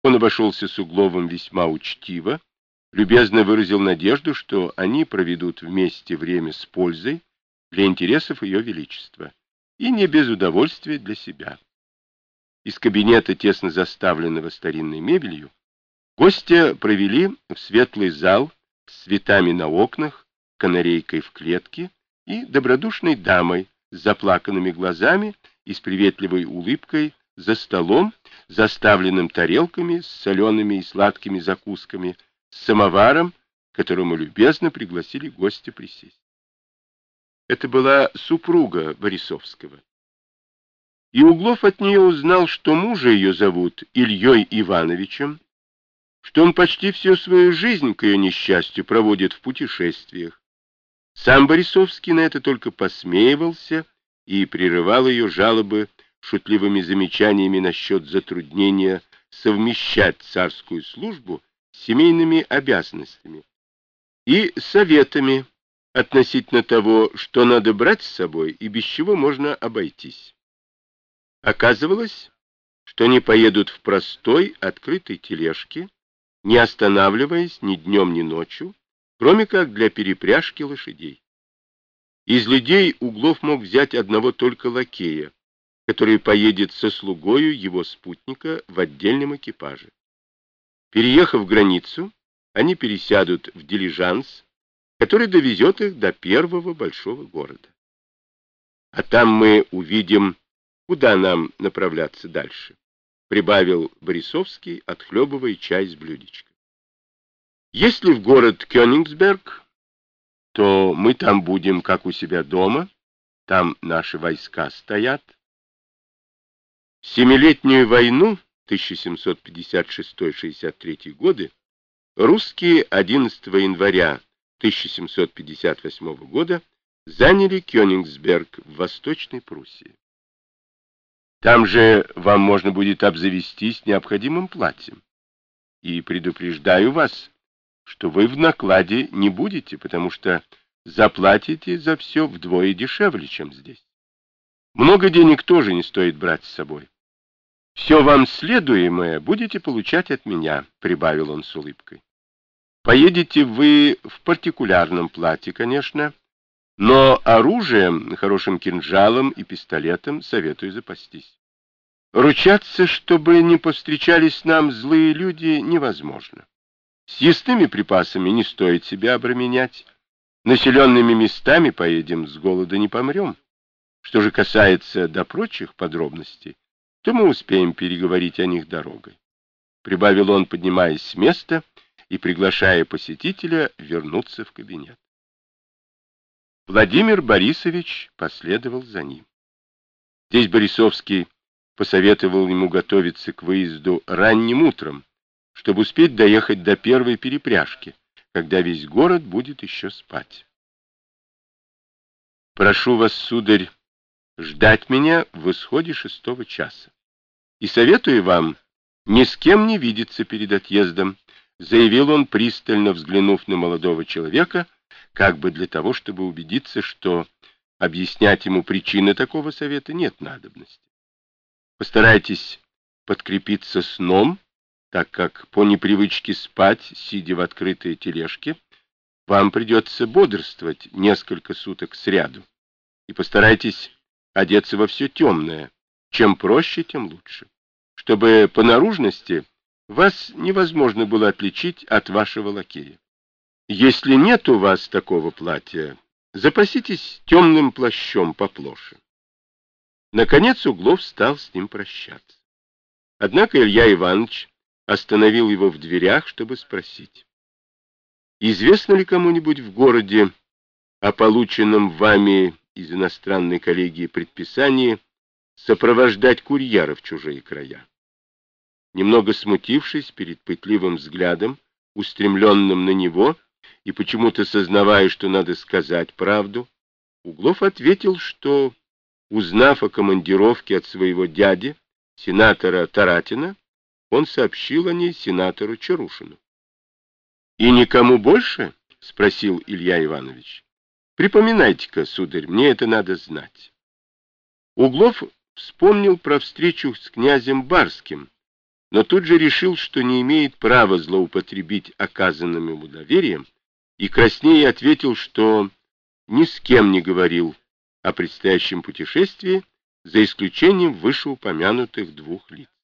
Он обошелся с Угловым весьма учтиво, любезно выразил надежду, что они проведут вместе время с пользой для интересов Ее Величества и не без удовольствия для себя. Из кабинета, тесно заставленного старинной мебелью, гостя провели в светлый зал с цветами на окнах, канарейкой в клетке и добродушной дамой с заплаканными глазами и с приветливой улыбкой за столом, заставленным тарелками с солеными и сладкими закусками, с самоваром, к которому любезно пригласили гостя присесть. Это была супруга Борисовского. И Углов от нее узнал, что мужа ее зовут Ильей Ивановичем, что он почти всю свою жизнь, к ее несчастью, проводит в путешествиях. Сам Борисовский на это только посмеивался и прерывал ее жалобы шутливыми замечаниями насчет затруднения совмещать царскую службу с семейными обязанностями и советами относительно того, что надо брать с собой и без чего можно обойтись. Оказывалось, что они поедут в простой открытой тележке, не останавливаясь ни днем, ни ночью, кроме как для перепряжки лошадей. Из людей Углов мог взять одного только лакея, который поедет со слугою его спутника в отдельном экипаже. Переехав границу, они пересядут в дилижанс, который довезет их до первого большого города. А там мы увидим, куда нам направляться дальше, прибавил Борисовский, отхлебывая чай с блюдечка. Если в город Кёнигсберг, то мы там будем, как у себя дома, там наши войска стоят. Семилетнюю войну 1756-63 годы русские 11 января 1758 года заняли Кёнигсберг в Восточной Пруссии. Там же вам можно будет обзавестись необходимым платьем. И предупреждаю вас, что вы в накладе не будете, потому что заплатите за все вдвое дешевле, чем здесь. Много денег тоже не стоит брать с собой. Все вам следуемое будете получать от меня, прибавил он с улыбкой. Поедете вы в партикулярном платье, конечно, но оружием, хорошим кинжалом и пистолетом советую запастись. Ручаться, чтобы не повстречались нам злые люди, невозможно. С ясными припасами не стоит себя обременять. Населенными местами поедем, с голода не помрем. Что же касается до прочих подробностей, то мы успеем переговорить о них дорогой. Прибавил он, поднимаясь с места и приглашая посетителя вернуться в кабинет. Владимир Борисович последовал за ним. Здесь Борисовский посоветовал ему готовиться к выезду ранним утром, чтобы успеть доехать до первой перепряжки, когда весь город будет еще спать. «Прошу вас, сударь, ждать меня в исходе 6 часа. И советую вам ни с кем не видеться перед отъездом», заявил он, пристально взглянув на молодого человека, как бы для того, чтобы убедиться, что объяснять ему причины такого совета нет надобности. Постарайтесь подкрепиться сном, так как по непривычке спать, сидя в открытой тележке, вам придется бодрствовать несколько суток сряду. И постарайтесь одеться во все темное. Чем проще, тем лучше. Чтобы по наружности вас невозможно было отличить от вашего лакея. Если нет у вас такого платья, запаситесь темным плащом поплоше. Наконец Углов стал с ним прощаться. Однако Илья Иванович остановил его в дверях, чтобы спросить: «Известно ли кому-нибудь в городе о полученном вами из иностранной коллегии предписании сопровождать курьера в чужие края?» Немного смутившись перед пытливым взглядом, устремленным на него, и почему-то сознавая, что надо сказать правду, Углов ответил, что, узнав о командировке от своего дяди, сенатора Таратина, он сообщил о ней сенатору Чарушину. «И никому больше?» — спросил Илья Иванович. «Припоминайте-ка, сударь, мне это надо знать». Углов вспомнил про встречу с князем Барским, но тут же решил, что не имеет права злоупотребить оказанным ему доверием, и краснея ответил, что ни с кем не говорил о предстоящем путешествии, за исключением вышеупомянутых двух лиц.